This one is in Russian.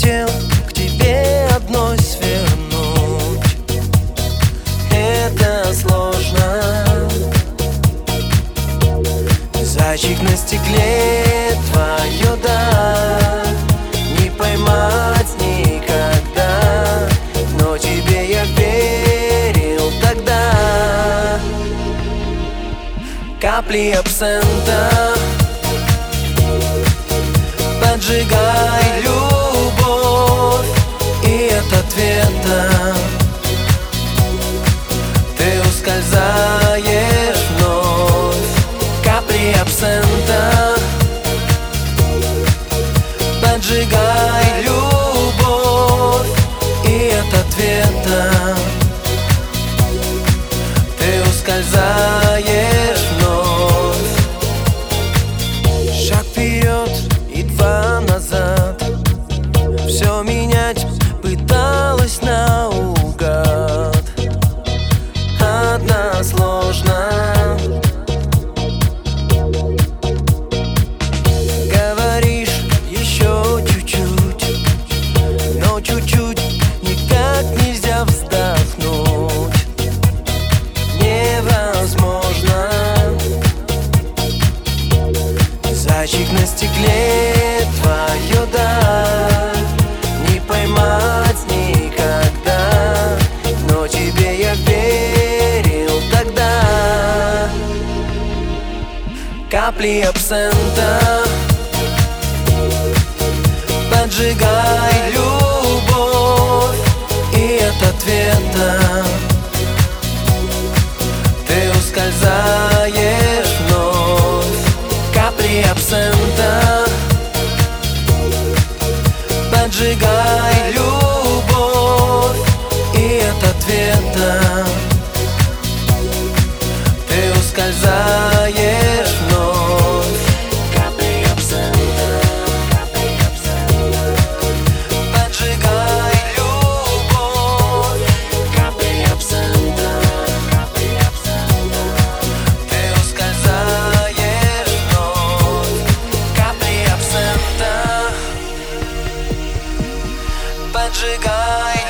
хотел к тебе одной свернуть. Это сложно. Зайчик на стекле, твое да не поймать никогда, но тебе я верил тогда. Капли абсента, поджигай любовь, и от ответа ты ускользаешь вновь. Капли абсента, поджигай любовь, и от ответа ты ускользаешь вновь. Шаг вперед и два назад, все менять пыталась наугад. Одна сложно. Говоришь еще чуть-чуть, но чуть-чуть никак нельзя вздохнуть. Невозможно. Зайчик на стекле, твое да не поймать никогда, но тебе я верил тогда. Капли абсента, поджигай любовь, и от ответа ты ускользаешь вновь. Капли абсента, поджигай любовь, и от ответа ты ускользаешь вновь. Капли абсента, поджигай любовь, капли абсента, ты ускользаешь вновь. Капли абсента, поджигай